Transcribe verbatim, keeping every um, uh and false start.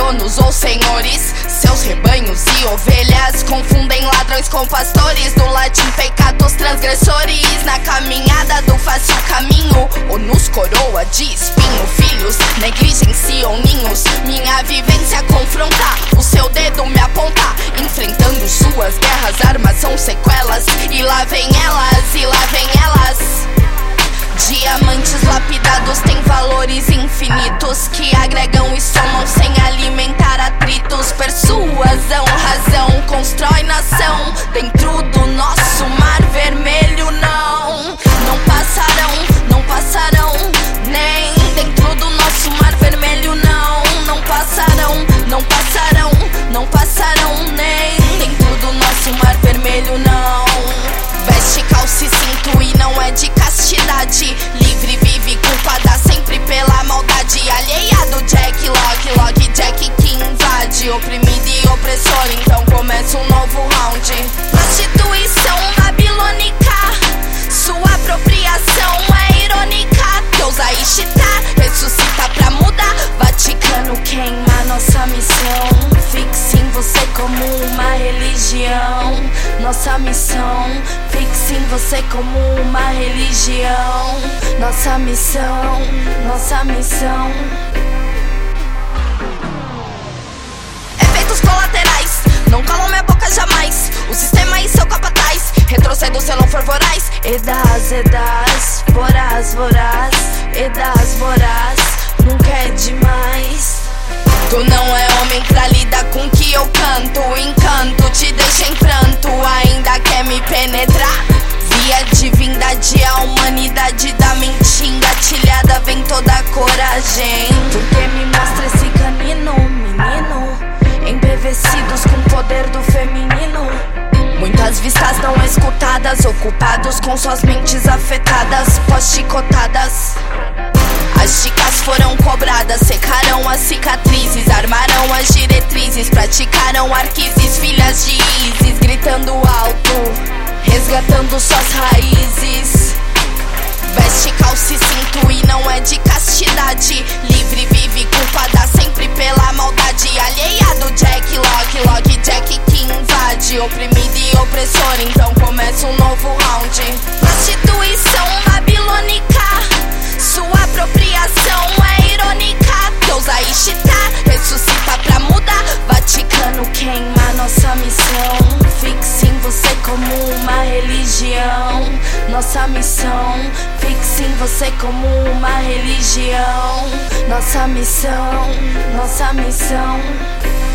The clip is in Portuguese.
donos ou senhores. Seus rebanhos e ovelhas confundem ladrões com pastores. Do latim pecados transgressores, na caminhada do fácil caminho, ou nos coroa de espinho. Filhos negligenciam ninhos, minha vivência confronta, o seu dedo me aponta. Enfrentando suas guerras, armas são sequelas. E lá vem elas, e lá vem elas. Diamantes lapidados têm valores infinitos, que agregam e somam sem alimentar atritos. Persuasão, razão, constrói nação. Dentro do nosso mar vermelho não, não passarão, não passarão. Nem dentro do nosso mar vermelho não, não passarão, não passarão, não passarão. Nem dentro do nosso mar vermelho não. Veste calça e cinto e não é de castidade. Livre vive culpada sempre pela maldade. Alheia do Jack Lock, Lock Jack que invade. Oprimido e opressor, então começa um novo round. Prostituição babilônica, sua apropriação é irônica. Deus aí Ishtar ressuscita pra mudar. Vaticano queima nossa missão. Fixe em você como uma religião. Nossa missão, fixe em você como uma religião. Nossa missão, nossa missão. Efeitos colaterais não calam minha boca jamais. O sistema e seu capataz, retrocedo se eu não for voraz. Edas, edas, voraz, voraz. Edas, voraz, nunca é demais. Tu não é homem pra lidar com o que eu canto. Encanto te deixa em pranto, ainda quer me penetrar. Via divindade, a humanidade da mente engatilhada. Vem toda a coragem. Porque me mostra esse canino, menino, embevecidos com o poder do feminino. Muitas vistas não escutadas, ocupados com suas mentes afetadas, pós-chicotadas. As chicas foram cobradas, secaram as cicatrizes, armaram as diretrizes, praticaram arquises, filhas de Isis, gritando alto, resgatando suas raízes. Veste calça e cinto e não é de castidade. Livre vive culpada sempre pela maldade. Alheia do Jack Lock, Lock Jack que invade. Oprimido e opressor, então começa um novo round. Prostituição babilônica, sua apropriação é irônica. Deus aí Ishtar ressuscita pra mudar. Vaticano queima nossa missão. Fixe em você como uma religião. Nossa missão, fixe em você como uma religião. Nossa missão, nossa missão.